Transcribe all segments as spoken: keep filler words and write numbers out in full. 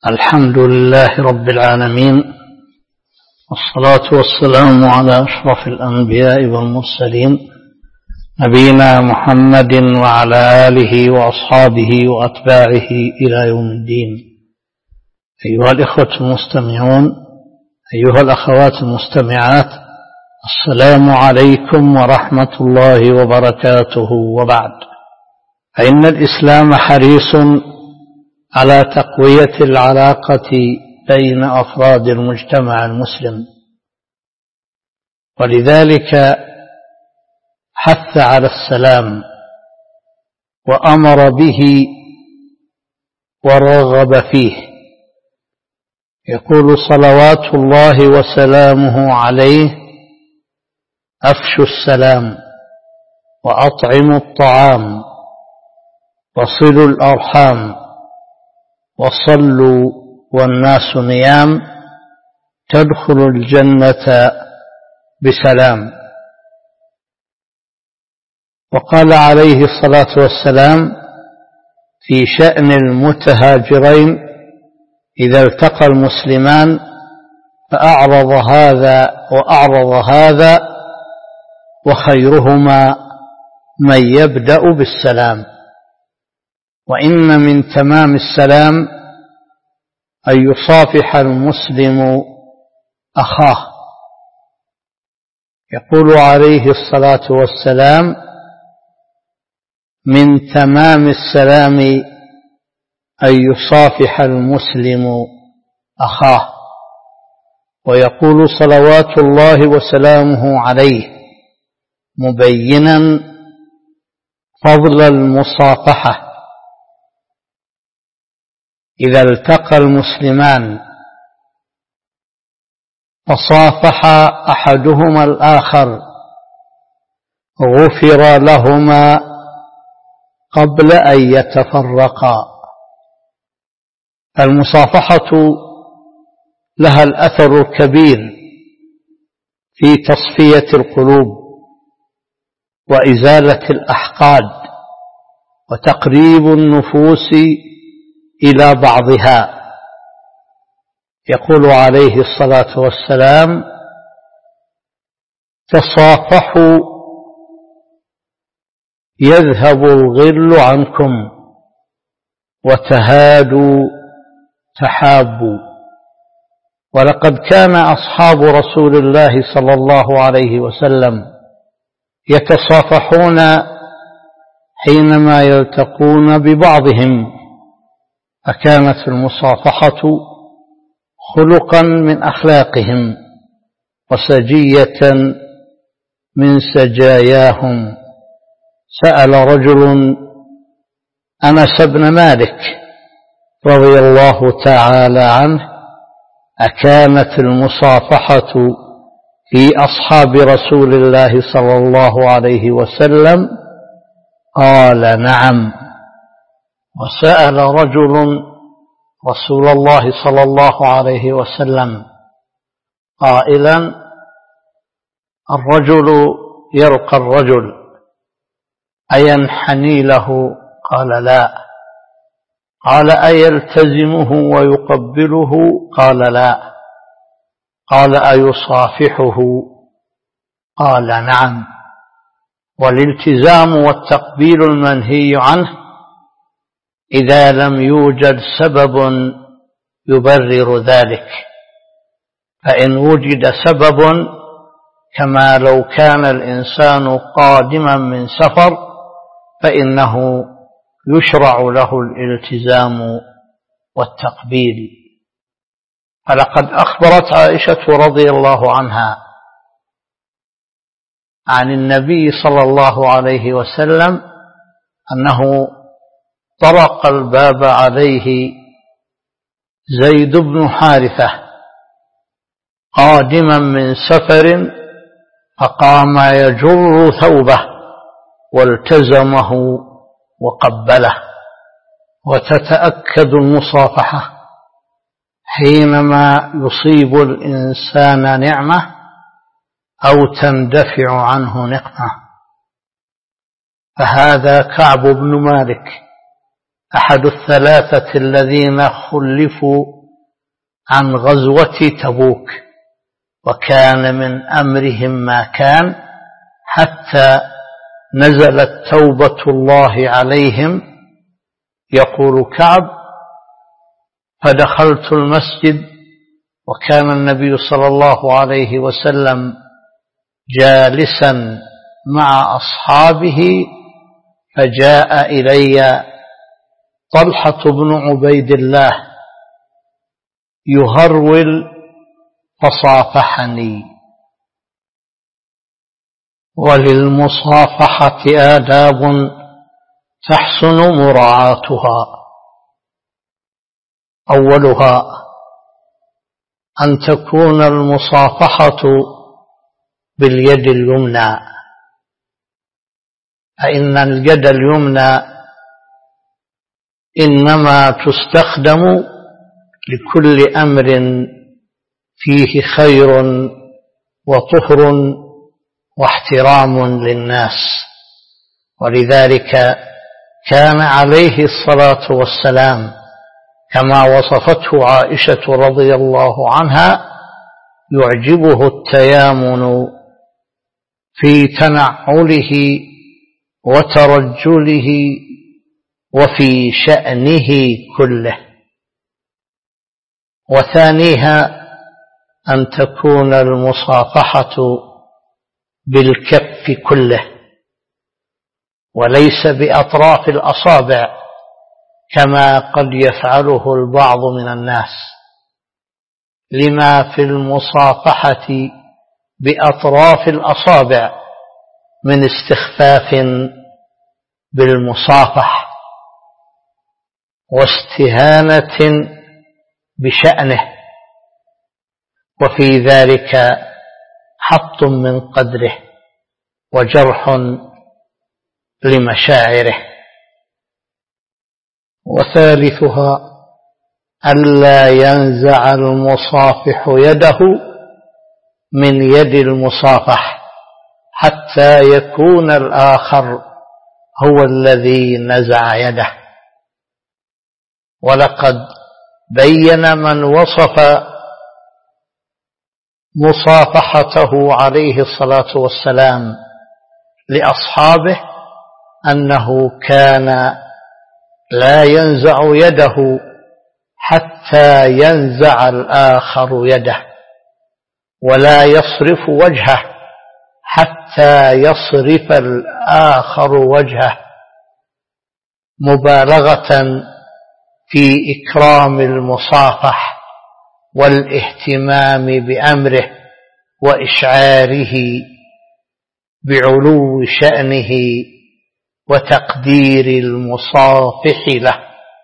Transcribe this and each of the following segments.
الحمد لله رب العالمين، والصلاة والسلام على أشرف الأنبياء والمرسلين نبينا محمد وعلى آله وأصحابه وأتباعه إلى يوم الدين. أيها الإخوة المستمعون، أيها الأخوات المستمعات، السلام عليكم ورحمة الله وبركاته. وبعد، فإن الإسلام حريص على تقوية العلاقة بين أفراد المجتمع المسلم، ولذلك حث على السلام وأمر به ورغب فيه. يقول صلوات الله وسلامه عليه: أفشوا السلام وأطعموا الطعام وصلوا الأرحام وصلوا والناس نيام تدخلوا الجنة بسلام. وقال عليه الصلاة والسلام في شأن المتهاجرين: إذا التقى المسلمان فأعرض هذا وأعرض هذا وخيرهما من يبدأ بالسلام. وإن من تمام السلام أن يصافح المسلم أخاه. يقول عليه الصلاة والسلام: من تمام السلام أن يصافح المسلم أخاه. ويقول صلوات الله وسلامه عليه مبينا فضل المصافحة: إذا التقى المسلمان فصافح أحدهما الآخر غفر لهما قبل أن يتفرقا. المصافحة لها الأثر الكبير في تصفية القلوب وإزالة الأحقاد وتقريب النفوس إلى بعضها. يقول عليه الصلاة والسلام: تصافحوا يذهب الغل عنكم وتهادوا تحابوا. ولقد كان أصحاب رسول الله صلى الله عليه وسلم يتصافحون حينما يلتقون ببعضهم، فكانت المصافحة خلقا من أخلاقهم وسجية من سجاياهم. سأل رجل أنس بن مالك رضي الله تعالى عنه: أكانت المصافحة في أصحاب رسول الله صلى الله عليه وسلم؟ قال: نعم. وسأل رجل رسول الله صلى الله عليه وسلم قائلا: الرجل يلقى الرجل أينحني له؟ قال: لا. قال: أيلتزمه ويقبله؟ قال: لا. قال: أيصافحه؟ قال: نعم. والالتزام والتقبيل المنهي عنه إذا لم يوجد سبب يبرر ذلك. فإن وجد سبب، كما لو كان الإنسان قادما من سفر، فإنه يشرع له الالتزام والتقبيل. فلقد أخبرت عائشة رضي الله عنها عن النبي صلى الله عليه وسلم أنه طرق الباب عليه زيد بن حارثة قادما من سفر، فقام يجر ثوبه والتزمه وقبله. وتتأكد المصافحة حينما يصيب الإنسان نعمة أو تندفع عنه نقمة. فهذا كعب بن مالك أحد الثلاثة الذين خلفوا عن غزوة تبوك، وكان من أمرهم ما كان حتى نزلت توبة الله عليهم. يقول كعب: فدخلت المسجد وكان النبي صلى الله عليه وسلم جالسا مع أصحابه، فجاء إلي طلحة بن عبيد الله يهرول فصافحني. وللمصافحة آداب تحسن مراعاتها. أولها أن تكون المصافحة باليد اليمنى، فإن اليد اليمنى إنما تستخدم لكل أمر فيه خير وطهر واحترام للناس. ولذلك كان عليه الصلاة والسلام كما وصفته عائشة رضي الله عنها يعجبه التيامن في تنعله وترجله وفي شأنه كله. وثانيها أن تكون المصافحة بالكف كله وليس بأطراف الأصابع كما قد يفعله البعض من الناس، لما في المصافحة بأطراف الأصابع من استخفاف بالمصافح واستهانة بشأنه، وفي ذلك حط من قدره وجرح لمشاعره. وثالثها ألا ينزع المصافح يده من يد المصافح حتى يكون الآخر هو الذي نزع يده. ولقد بين من وصف مصافحته عليه الصلاة والسلام لأصحابه أنه كان لا ينزع يده حتى ينزع الآخر يده، ولا يصرف وجهه حتى يصرف الآخر وجهه، مبالغة في إكرام المصافح والاهتمام بأمره وإشعاره بعلو شأنه وتقدير المصافح له.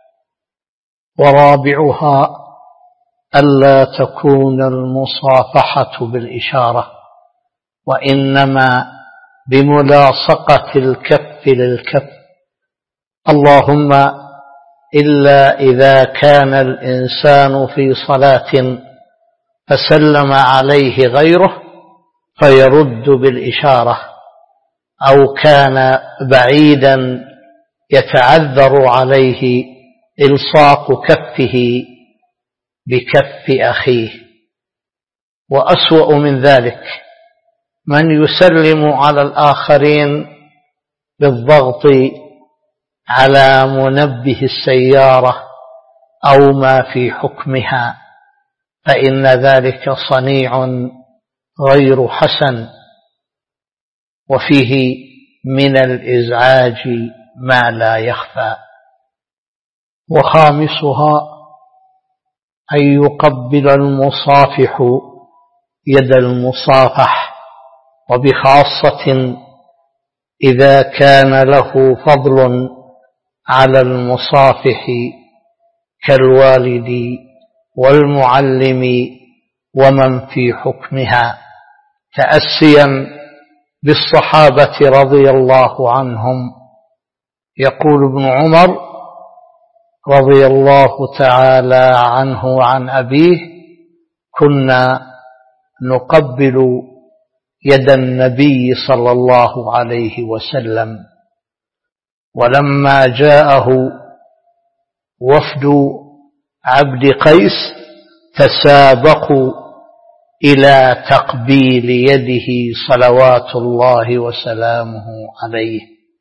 ورابعها ألا تكون المصافحة بالإشارة، وإنما بملاصقة الكف للكف، اللهم إلا إذا كان الإنسان في صلاة فسلم عليه غيره فيرد بالإشارة، أو كان بعيدا يتعذر عليه إلصاق كفه بكف أخيه. وأسوأ من ذلك من يسلم على الآخرين بالضغط على منبه السيارة أو ما في حكمها، فإن ذلك صنيع غير حسن وفيه من الإزعاج ما لا يخفى. وخامسها أن يقبل المصافح يد المصافح، وبخاصة إذا كان له فضل على المصافح كالوالد والمعلم ومن في حكمها، تأسيا بالصحابة رضي الله عنهم. يقول ابن عمر رضي الله تعالى عنه وعن أبيه: كنا نقبل يد النبي صلى الله عليه وسلم، ولما جاءه وفد عبد قيس تسابقوا إلى تقبيل يده صلوات الله وسلامه عليه.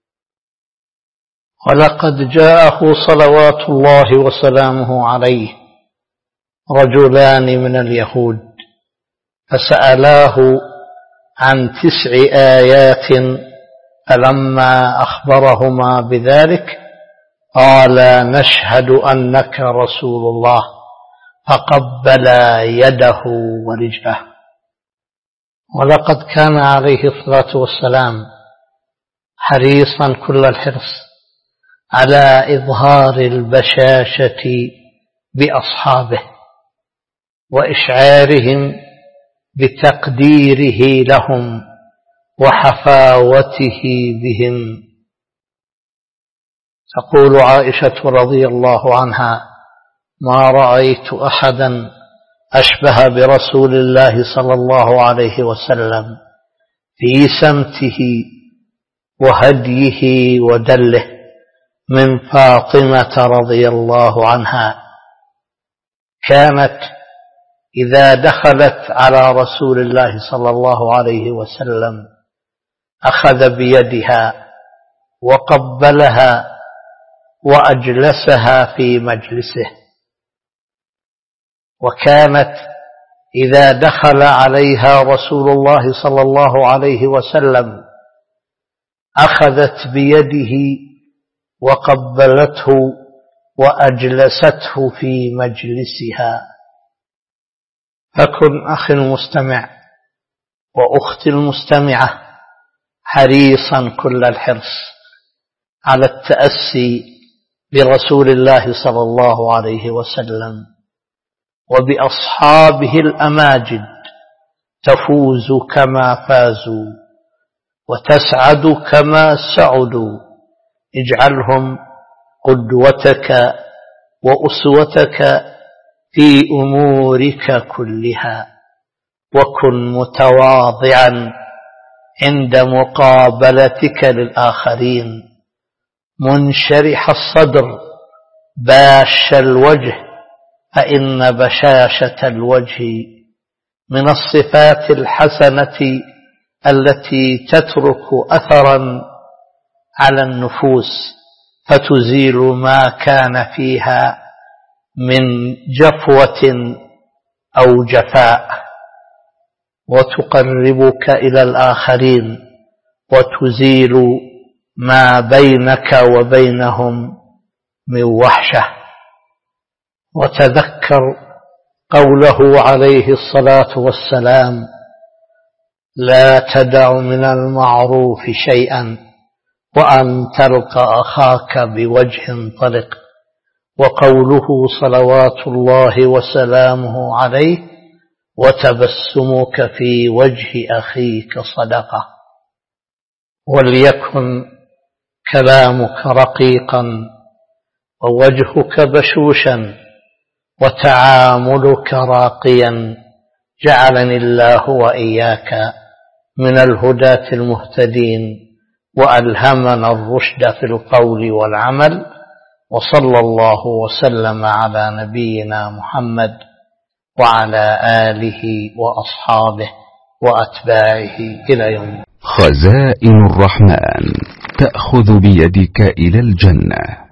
ولقد جاءه صلوات الله وسلامه عليه رجلان من اليهود فسألاه عن تسع آيات، فلما أخبرهما بذلك قالا نشهد أنك رسول الله، فقبلا يده ورجله. ولقد كان عليه الصلاة والسلام حريصا كل الحرص على إظهار البشاشة بأصحابه وإشعارهم بتقديره لهم وحفاوته بهم. تقول عائشة رضي الله عنها: ما رأيت أحدا أشبه برسول الله صلى الله عليه وسلم في سمته وهديه ودله من فاطمة رضي الله عنها. كانت إذا دخلت على رسول الله صلى الله عليه وسلم أخذ بيدها وقبلها وأجلسها في مجلسه، وكانت إذا دخل عليها رسول الله صلى الله عليه وسلم أخذت بيده وقبلته وأجلسته في مجلسها. فكن أخي المستمع وأختي المستمعة حريصا كل الحرص على التأسي برسول الله صلى الله عليه وسلم وبأصحابه الأماجد، تفوز كما فازوا وتسعد كما سعدوا. اجعلهم قدوتك وأسوتك في أمورك كلها، وكن متواضعا عند مقابلتك للآخرين، منشرح الصدر باش الوجه، فإن بشاشة الوجه من الصفات الحسنة التي تترك أثرا على النفوس فتزيل ما كان فيها من جفوة أو جفاء، وتقربك إلى الآخرين وتزيل ما بينك وبينهم من وحشة. وتذكر قوله عليه الصلاة والسلام: لا تدع من المعروف شيئا وأن تلقى أخاك بوجه طلق. وقوله صلوات الله وسلامه عليه: وتبسمك في وجه أخيك صدقة. وليكن كلامك رقيقا ووجهك بشوشا وتعاملك راقيا، جعلني الله وإياك من الهداة المهتدين وألهمنا الرشد في القول والعمل. وصلى الله وسلم على نبينا محمد وعلى آله وأصحابه وأتباعه إلى يوم. خزائن الرحمن تأخذ بيدك إلى الجنة.